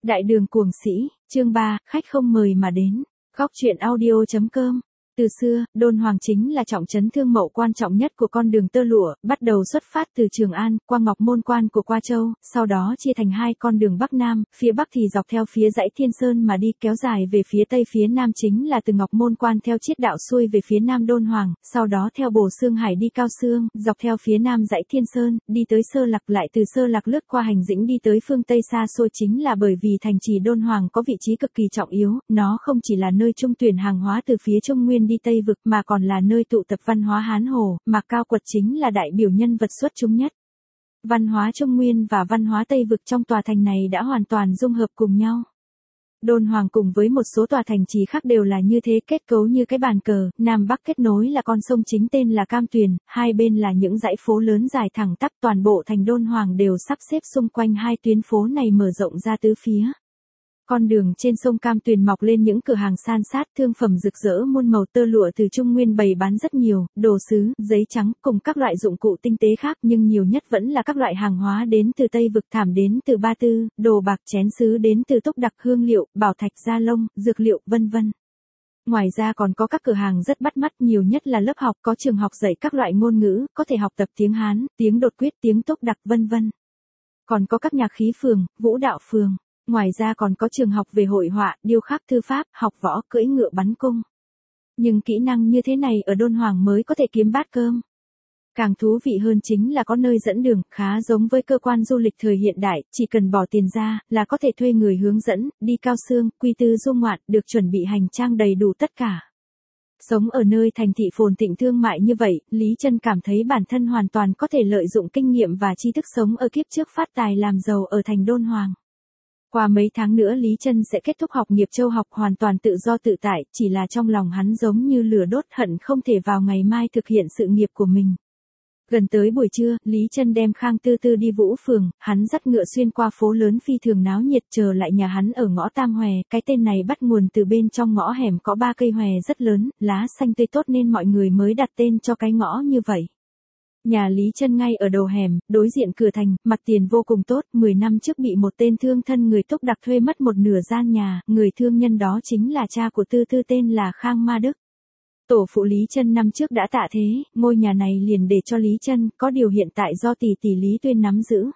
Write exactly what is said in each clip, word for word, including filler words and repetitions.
Đại đường cuồng sĩ, chương ba, khách không mời mà đến. Góc truyện audio.com. Từ xưa, Đôn Hoàng chính là trọng trấn thương mậu quan trọng nhất của con đường tơ lụa, bắt đầu xuất phát từ Trường An, qua Ngọc Môn Quan của Qua Châu, sau đó chia thành hai con đường Bắc Nam, phía Bắc thì dọc theo phía dãy Thiên Sơn mà đi, kéo dài về phía Tây, phía Nam chính là từ Ngọc Môn Quan theo chiết đạo xuôi về phía Nam Đôn Hoàng, sau đó theo Bồ Xương Hải đi Cao Xương, dọc theo phía Nam dãy Thiên Sơn, đi tới Sơ Lạc, lại từ Sơ Lạc lướt qua Hành Dĩnh đi tới phương Tây xa xôi, chính là bởi vì thành trì Đôn Hoàng có vị trí cực kỳ trọng yếu, nó không chỉ là nơi trung tuyển hàng hóa từ phía Trung Nguyên đi Tây Vực mà còn là nơi tụ tập văn hóa Hán Hồ, mà Cao Quật chính là đại biểu nhân vật xuất chúng nhất. Văn hóa Trung Nguyên và văn hóa Tây Vực trong tòa thành này đã hoàn toàn dung hợp cùng nhau. Đôn Hoàng cùng với một số tòa thành trì khác đều là như thế, kết cấu như cái bàn cờ, Nam Bắc kết nối là con sông chính tên là Cam Tuyền, hai bên là những dãy phố lớn dài thẳng tắp, toàn bộ thành Đôn Hoàng đều sắp xếp xung quanh hai tuyến phố này mở rộng ra tứ phía. Con đường trên sông Cam Tuyền mọc lên những cửa hàng san sát, thương phẩm rực rỡ muôn màu, tơ lụa từ Trung Nguyên bày bán rất nhiều, đồ sứ, giấy trắng cùng các loại dụng cụ tinh tế khác, nhưng nhiều nhất vẫn là các loại hàng hóa đến từ Tây Vực, thảm đến từ Ba Tư, đồ bạc chén sứ đến từ Túc Đặc, hương liệu, bảo thạch, da lông, dược liệu, vân vân. Ngoài ra còn có các cửa hàng rất bắt mắt, nhiều nhất là lớp học, có trường học dạy các loại ngôn ngữ, có thể học tập tiếng Hán, tiếng Đột Quyết, tiếng Túc Đặc, vân vân. Còn có các nhạc khí phường, vũ đạo phường. Ngoài ra còn có trường học về hội họa, điêu khắc, thư pháp, học võ, cưỡi ngựa, bắn cung. Nhưng kỹ năng như thế này ở Đôn Hoàng mới có thể kiếm bát cơm. Càng thú vị hơn chính là có nơi dẫn đường, khá giống với cơ quan du lịch thời hiện đại, chỉ cần bỏ tiền ra là có thể thuê người hướng dẫn, đi Cao Xương, Quy Tư du ngoạn, được chuẩn bị hành trang đầy đủ tất cả. Sống ở nơi thành thị phồn thịnh thương mại như vậy, Lý Chân cảm thấy bản thân hoàn toàn có thể lợi dụng kinh nghiệm và tri thức sống ở kiếp trước phát tài làm giàu ở thành Đôn Hoàng. Qua mấy tháng nữa Lý Chân sẽ kết thúc học nghiệp châu học, hoàn toàn tự do tự tại, chỉ là trong lòng hắn giống như lửa đốt, hận không thể vào ngày mai thực hiện sự nghiệp của mình. Gần tới buổi trưa, Lý Chân đem Khang Tư Tư đi Vũ Phường, hắn dắt ngựa xuyên qua phố lớn phi thường náo nhiệt, chờ lại nhà hắn ở ngõ Tam Hòe, cái tên này bắt nguồn từ bên trong ngõ hẻm có ba cây hòe rất lớn, lá xanh tươi tốt nên mọi người mới đặt tên cho cái ngõ như vậy. Nhà Lý Chân ngay ở đầu hẻm, đối diện cửa thành, mặt tiền vô cùng tốt, mười năm trước bị một tên thương thân người Túc Đặc thuê mất một nửa gian nhà, người thương nhân đó chính là cha của Tư Tư tên là Khang Ma Đức. Tổ phụ Lý Chân năm trước đã tạ thế, ngôi nhà này liền để cho Lý Chân, có điều hiện tại do tỷ tỷ Lý Tuyên nắm giữ.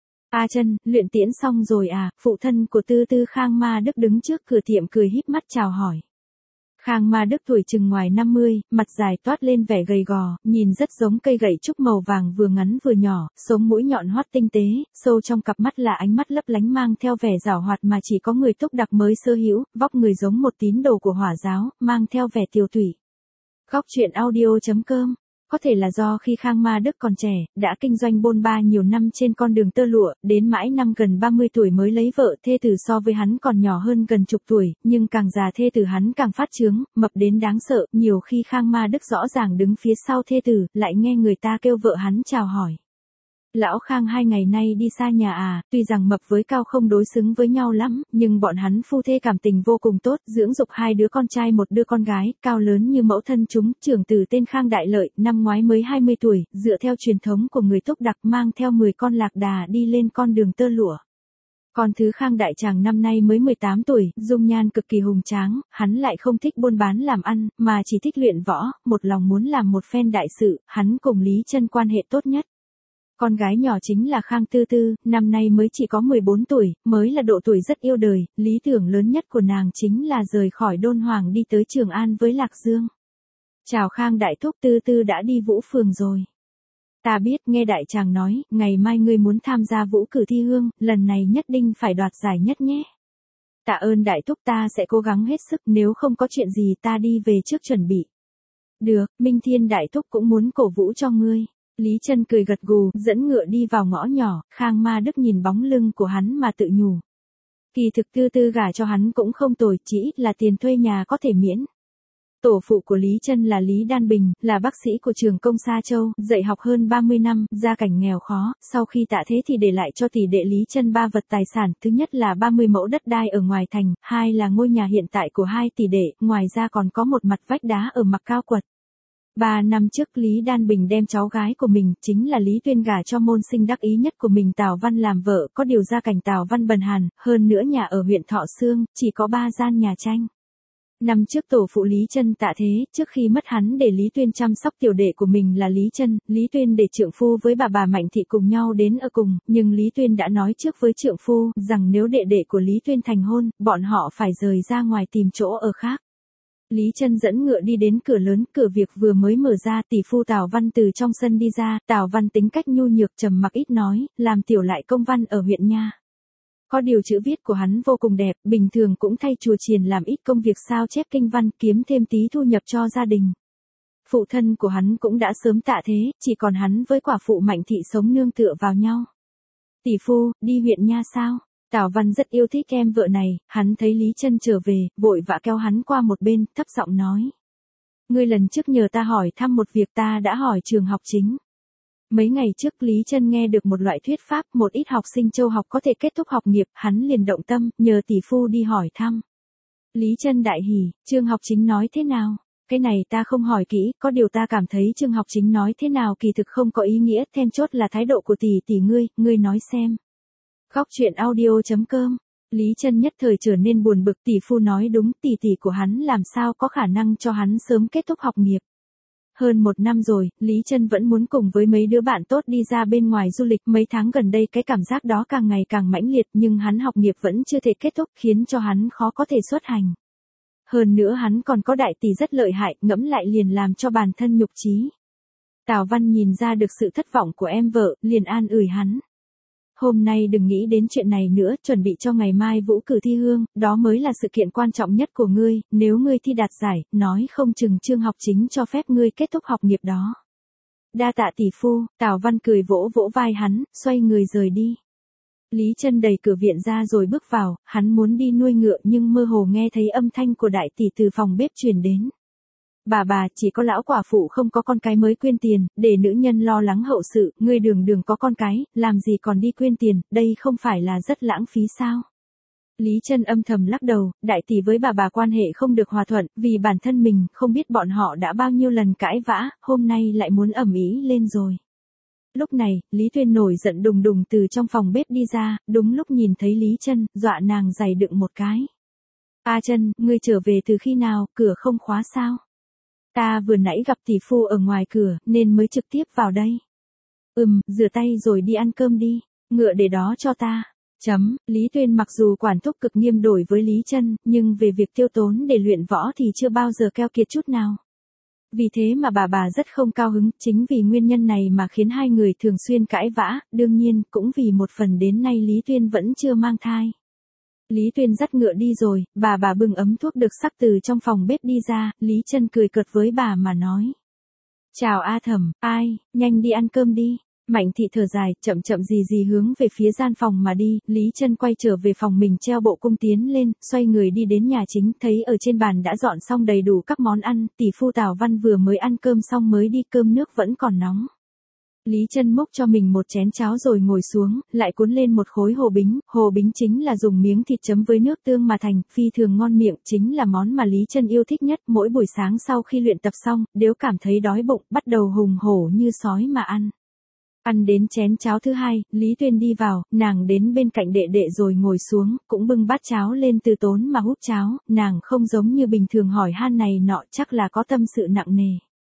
A Chân, luyện tiễn xong rồi à? Phụ thân của Tư Tư Khang Ma Đức đứng trước cửa tiệm cười híp mắt chào hỏi. Khang Ma Đức tuổi chừng ngoài năm mươi, mặt dài toát lên vẻ gầy gò, nhìn rất giống cây gậy trúc màu vàng vừa ngắn vừa nhỏ, sống mũi nhọn hoắt tinh tế, sâu trong cặp mắt là ánh mắt lấp lánh mang theo vẻ giảo hoạt mà chỉ có người Túc Đặc mới sở hữu, vóc người giống một tín đồ của Hỏa giáo, mang theo vẻ tiều tụy. Góc truyện audio.com. Có thể là do khi Khang Ma Đức còn trẻ, đã kinh doanh bôn ba nhiều năm trên con đường tơ lụa, đến mãi năm gần ba mươi tuổi mới lấy vợ, thê tử so với hắn còn nhỏ hơn gần chục tuổi, nhưng càng già thê tử hắn càng phát trướng, mập đến đáng sợ, nhiều khi Khang Ma Đức rõ ràng đứng phía sau thê tử, lại nghe người ta kêu vợ hắn chào hỏi. Lão Khang hai ngày nay đi xa nhà à, tuy rằng mập với cao không đối xứng với nhau lắm, nhưng bọn hắn phu thê cảm tình vô cùng tốt, dưỡng dục hai đứa con trai một đứa con gái, cao lớn như mẫu thân chúng, trưởng tử tên Khang Đại Lợi, năm ngoái mới hai mươi tuổi, dựa theo truyền thống của người Túc Đặc mang theo mười con lạc đà đi lên con đường tơ lụa. Con thứ Khang Đại Tràng năm nay mới mười tám tuổi, dung nhan cực kỳ hùng tráng, hắn lại không thích buôn bán làm ăn, mà chỉ thích luyện võ, một lòng muốn làm một phen đại sự, hắn cùng Lý Chân quan hệ tốt nhất. Con gái nhỏ chính là Khang Tư Tư, năm nay mới chỉ có mười bốn tuổi, mới là độ tuổi rất yêu đời, lý tưởng lớn nhất của nàng chính là rời khỏi Đôn Hoàng đi tới Trường An với Lạc Dương. Chào Khang Đại Thúc, Tư Tư đã đi Vũ Phường rồi. Ta biết, nghe Đại Tràng nói, ngày mai ngươi muốn tham gia vũ cử thi hương, lần này nhất định phải đoạt giải nhất nhé. Tạ ơn Đại Thúc, ta sẽ cố gắng hết sức, nếu không có chuyện gì ta đi về trước chuẩn bị. Được, Minh Thiên Đại Thúc cũng muốn cổ vũ cho ngươi. Lý Chân cười gật gù, dẫn ngựa đi vào ngõ nhỏ, Khang Ma Đức nhìn bóng lưng của hắn mà tự nhủ. Kỳ thực Tư Tư gả cho hắn cũng không tồi, chỉ ít là tiền thuê nhà có thể miễn. Tổ phụ của Lý Chân là Lý Đan Bình, là bác sĩ của trường công Sa Châu, dạy học hơn ba mươi năm, gia cảnh nghèo khó, sau khi tạ thế thì để lại cho tỷ đệ Lý Chân ba vật tài sản, thứ nhất là ba mươi mẫu đất đai ở ngoài thành, hai là ngôi nhà hiện tại của hai tỷ đệ, ngoài ra còn có một mặt vách đá ở Mặc Cao Quật. Ba năm trước Lý Đan Bình đem cháu gái của mình, chính là Lý Tuyên gả cho môn sinh đắc ý nhất của mình Tào Văn làm vợ, có điều gia cảnh Tào Văn bần hàn, hơn nữa nhà ở huyện Thọ Xương, chỉ có ba gian nhà tranh. Năm trước tổ phụ Lý Trân tạ thế, trước khi mất hắn để Lý Tuyên chăm sóc tiểu đệ của mình là Lý Trân, Lý Tuyên để trượng phu với bà bà Mạnh Thị cùng nhau đến ở cùng, nhưng Lý Tuyên đã nói trước với trượng phu, rằng nếu đệ đệ của Lý Tuyên thành hôn, bọn họ phải rời ra ngoài tìm chỗ ở khác. Lý Trân dẫn ngựa đi đến cửa lớn, cửa việc vừa mới mở ra, tỷ phu Tào Văn từ trong sân đi ra, Tào Văn tính cách nhu nhược trầm mặc ít nói, làm tiểu lại công văn ở huyện nha. Có điều chữ viết của hắn vô cùng đẹp, bình thường cũng thay chùa chiền làm ít công việc sao chép kinh văn, kiếm thêm tí thu nhập cho gia đình. Phụ thân của hắn cũng đã sớm tạ thế, chỉ còn hắn với quả phụ Mạnh Thị sống nương tựa vào nhau. Tỷ phu, đi huyện nha sao? Tào Văn rất yêu thích em vợ này, hắn thấy Lý Trân trở về, vội vã kéo hắn qua một bên, thấp giọng nói. Ngươi lần trước nhờ ta hỏi thăm một việc ta đã hỏi trường học chính. Mấy ngày trước Lý Trân nghe được một loại thuyết pháp, một ít học sinh châu học có thể kết thúc học nghiệp, hắn liền động tâm, nhờ tỷ phu đi hỏi thăm. Lý Trân đại hỉ, trường học chính nói thế nào? Cái này ta không hỏi kỹ, có điều ta cảm thấy trường học chính nói thế nào kỳ thực không có ý nghĩa, then chốt là thái độ của tỷ tỷ ngươi, ngươi nói xem. Góc truyện audio chấm com. Lý Trân nhất thời trở nên buồn bực, tỷ phu nói đúng, tỷ tỷ của hắn làm sao có khả năng cho hắn sớm kết thúc học nghiệp. Hơn một năm rồi, Lý Trân vẫn muốn cùng với mấy đứa bạn tốt đi ra bên ngoài du lịch, mấy tháng gần đây cái cảm giác đó càng ngày càng mãnh liệt, nhưng hắn học nghiệp vẫn chưa thể kết thúc, khiến cho hắn khó có thể xuất hành. Hơn nữa hắn còn có đại tỷ rất lợi hại, ngẫm lại liền làm cho bản thân nhục chí. Tào Văn nhìn ra được sự thất vọng của em vợ, liền an ủi hắn. Hôm nay đừng nghĩ đến chuyện này nữa, chuẩn bị cho ngày mai vũ cử thi hương, đó mới là sự kiện quan trọng nhất của ngươi, nếu ngươi thi đạt giải, nói không chừng trường học chính cho phép ngươi kết thúc học nghiệp đó. Đa tạ tỷ phu, Tào Văn cười vỗ vỗ vai hắn, xoay người rời đi. Lý Trân đẩy cửa viện ra rồi bước vào, hắn muốn đi nuôi ngựa nhưng mơ hồ nghe thấy âm thanh của đại tỷ từ phòng bếp truyền đến. Bà bà, chỉ có lão quả phụ không có con cái mới quyên tiền, để nữ nhân lo lắng hậu sự, ngươi đường đường có con cái, làm gì còn đi quyên tiền, đây không phải là rất lãng phí sao? Lý Trân âm thầm lắc đầu, đại tỷ với bà bà quan hệ không được hòa thuận, vì bản thân mình, không biết bọn họ đã bao nhiêu lần cãi vã, hôm nay lại muốn ầm ĩ lên rồi. Lúc này, Lý Tuyên nổi giận đùng đùng từ trong phòng bếp đi ra, đúng lúc nhìn thấy Lý Trân, dọa nàng giày đựng một cái. A Trân, ngươi trở về từ khi nào, cửa không khóa sao? Ta vừa nãy gặp tỷ phu ở ngoài cửa, nên mới trực tiếp vào đây. Ừm, rửa tay rồi đi ăn cơm đi, ngựa để đó cho ta. Chấm, Lý Tuyên mặc dù quản thúc cực nghiêm đổi với Lý Trân, nhưng về việc tiêu tốn để luyện võ thì chưa bao giờ keo kiệt chút nào. Vì thế mà bà bà rất không cao hứng, chính vì nguyên nhân này mà khiến hai người thường xuyên cãi vã, đương nhiên cũng vì một phần đến nay Lý Tuyên vẫn chưa mang thai. Lý Tuyên dắt ngựa đi rồi, bà bà bưng ấm thuốc được sắc từ trong phòng bếp đi ra, Lý Trân cười cợt với bà mà nói. Chào A Thẩm, ai, nhanh đi ăn cơm đi. Mạnh Thị thở dài, chậm chậm gì gì hướng về phía gian phòng mà đi, Lý Trân quay trở về phòng mình treo bộ cung tiến lên, xoay người đi đến nhà chính, thấy ở trên bàn đã dọn xong đầy đủ các món ăn, tỷ phu Tào Văn vừa mới ăn cơm xong mới đi, cơm nước vẫn còn nóng. Lý Trân múc cho mình một chén cháo rồi ngồi xuống, lại cuốn lên một khối hồ bính, hồ bính chính là dùng miếng thịt chấm với nước tương mà thành, phi thường ngon miệng, chính là món mà Lý Trân yêu thích nhất, mỗi buổi sáng sau khi luyện tập xong, nếu cảm thấy đói bụng, bắt đầu hùng hổ như sói mà ăn. Ăn đến chén cháo thứ hai, Lý Tuyên đi vào, nàng đến bên cạnh đệ đệ rồi ngồi xuống, cũng bưng bát cháo lên từ tốn mà húp cháo, nàng không giống như bình thường hỏi han này nọ, chắc là có tâm sự nặng nề.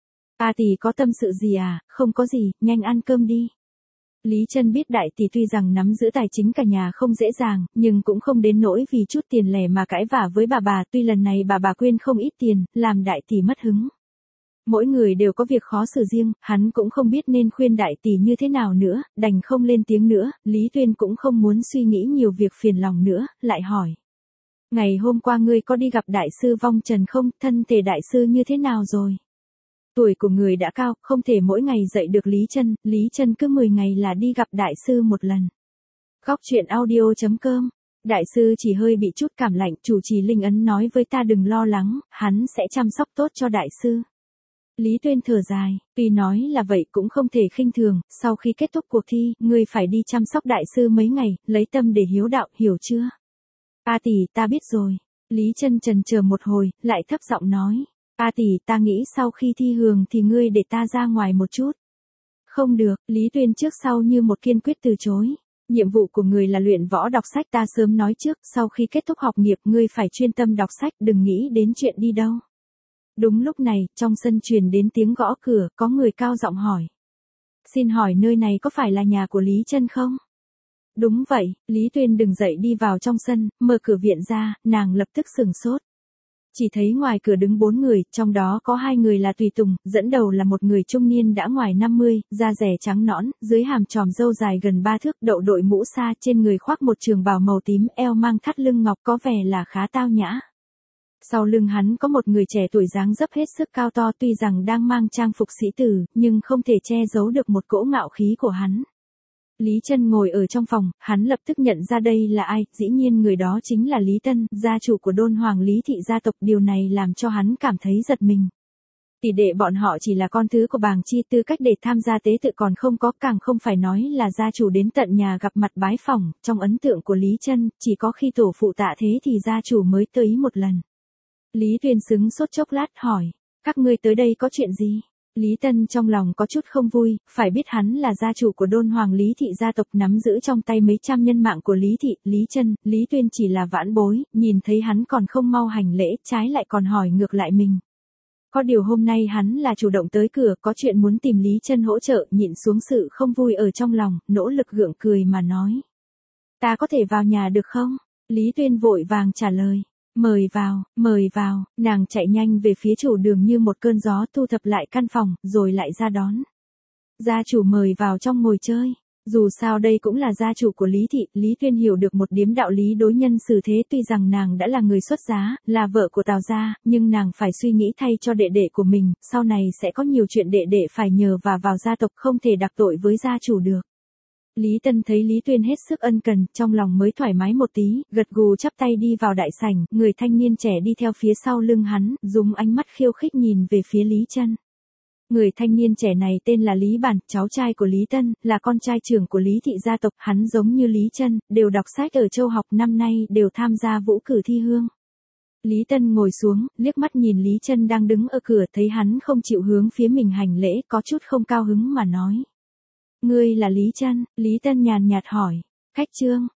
A tỷ có tâm sự gì à, không có gì, nhanh ăn cơm đi. Lý Trân biết đại tỷ tuy rằng nắm giữ tài chính cả nhà không dễ dàng, nhưng cũng không đến nỗi vì chút tiền lẻ mà cãi vã với bà bà, tuy lần này bà bà quyên không ít tiền, làm đại tỷ mất hứng. Mỗi người đều có việc khó xử riêng, hắn cũng không biết nên khuyên đại tỷ như thế nào nữa, đành không lên tiếng nữa, Lý Tuyên cũng không muốn suy nghĩ nhiều việc phiền lòng nữa, lại hỏi. Ngày hôm qua ngươi có đi gặp đại sư Vong Trần không, thân thể đại sư như thế nào rồi? Tuổi của người đã cao, không thể mỗi ngày dạy được Lý Trân, Lý Trân cứ mười ngày là đi gặp đại sư một lần. Góc truyện audio chấm com. Đại sư chỉ hơi bị chút cảm lạnh, chủ trì Linh Ấn nói với ta đừng lo lắng, hắn sẽ chăm sóc tốt cho đại sư. Lý Tuyên thở dài, tuy nói là vậy cũng không thể khinh thường, sau khi kết thúc cuộc thi, ngươi phải đi chăm sóc đại sư mấy ngày, lấy tâm để hiếu đạo, hiểu chưa? A tỷ, ta biết rồi. Lý Trân chần chờ một hồi, lại thấp giọng nói. A tỷ, ta nghĩ sau khi thi hương thì ngươi để ta ra ngoài một chút. Không được, Lý Tuyên trước sau như một kiên quyết từ chối. Nhiệm vụ của người là luyện võ đọc sách, ta sớm nói trước, sau khi kết thúc học nghiệp ngươi phải chuyên tâm đọc sách, đừng nghĩ đến chuyện đi đâu. Đúng lúc này, trong sân truyền đến tiếng gõ cửa, có người cao giọng hỏi. Xin hỏi nơi này có phải là nhà của Lý Chân không? Đúng vậy, Lý Tuyên đứng dậy đi vào trong sân, mở cửa viện ra, nàng lập tức sửng sốt. Chỉ thấy ngoài cửa đứng bốn người, trong đó có hai người là tùy tùng, dẫn đầu là một người trung niên đã ngoài năm mươi, da rẻ trắng nõn, dưới hàm tròm râu dài gần ba thước, đậu đội mũ sa, trên người khoác một trường bào màu tím, eo mang thắt lưng ngọc, có vẻ là khá tao nhã. Sau lưng hắn có một người trẻ tuổi dáng dấp hết sức cao to, tuy rằng đang mang trang phục sĩ tử, nhưng không thể che giấu được một cỗ ngạo khí của hắn. Lý Chân ngồi ở trong phòng, hắn lập tức nhận ra đây là ai, dĩ nhiên người đó chính là Lý Tân, gia chủ của Đôn Hoàng Lý thị gia tộc, điều này làm cho hắn cảm thấy giật mình. Tỷ đệ bọn họ chỉ là con thứ của Bàng Chi, tư cách để tham gia tế tự còn không có, càng không phải nói là gia chủ đến tận nhà gặp mặt bái phỏng, trong ấn tượng của Lý Chân, chỉ có khi tổ phụ tạ thế thì gia chủ mới tới một lần. Lý Tuyên sững sốt chốc lát hỏi, các ngươi tới đây có chuyện gì? Lý Tân trong lòng có chút không vui, phải biết hắn là gia chủ của Đôn Hoàng Lý thị gia tộc, nắm giữ trong tay mấy trăm nhân mạng của Lý thị, Lý Chân, Lý Tuyên chỉ là vãn bối, nhìn thấy hắn còn không mau hành lễ, trái lại còn hỏi ngược lại mình. Có điều hôm nay hắn là chủ động tới cửa, có chuyện muốn tìm Lý Chân hỗ trợ, nhịn xuống sự không vui ở trong lòng, nỗ lực gượng cười mà nói. Ta có thể vào nhà được không? Lý Tuyên vội vàng trả lời. Mời vào, mời vào, nàng chạy nhanh về phía chủ đường như một cơn gió, thu thập lại căn phòng, rồi lại ra đón. Gia chủ mời vào trong ngồi chơi. Dù sao đây cũng là gia chủ của Lý thị, Lý Tuyên hiểu được một điếm đạo lý đối nhân xử thế, tuy rằng nàng đã là người xuất giá, là vợ của Tào gia, nhưng nàng phải suy nghĩ thay cho đệ đệ của mình, sau này sẽ có nhiều chuyện đệ đệ phải nhờ và vào gia tộc, không thể đặc tội với gia chủ được. Lý Tân thấy Lý Tuyên hết sức ân cần, trong lòng mới thoải mái một tí, gật gù chắp tay đi vào đại sảnh, người thanh niên trẻ đi theo phía sau lưng hắn, dùng ánh mắt khiêu khích nhìn về phía Lý Chân. Người thanh niên trẻ này tên là Lý Bản, cháu trai của Lý Tân, là con trai trưởng của Lý thị gia tộc, hắn giống như Lý Chân, đều đọc sách ở châu học, năm nay đều tham gia vũ cử thi hương. Lý Tân ngồi xuống, liếc mắt nhìn Lý Chân đang đứng ở cửa, thấy hắn không chịu hướng phía mình hành lễ, có chút không cao hứng mà nói. Ngươi là Lý Chân? Lý Tân nhàn nhạt hỏi. Khách trương,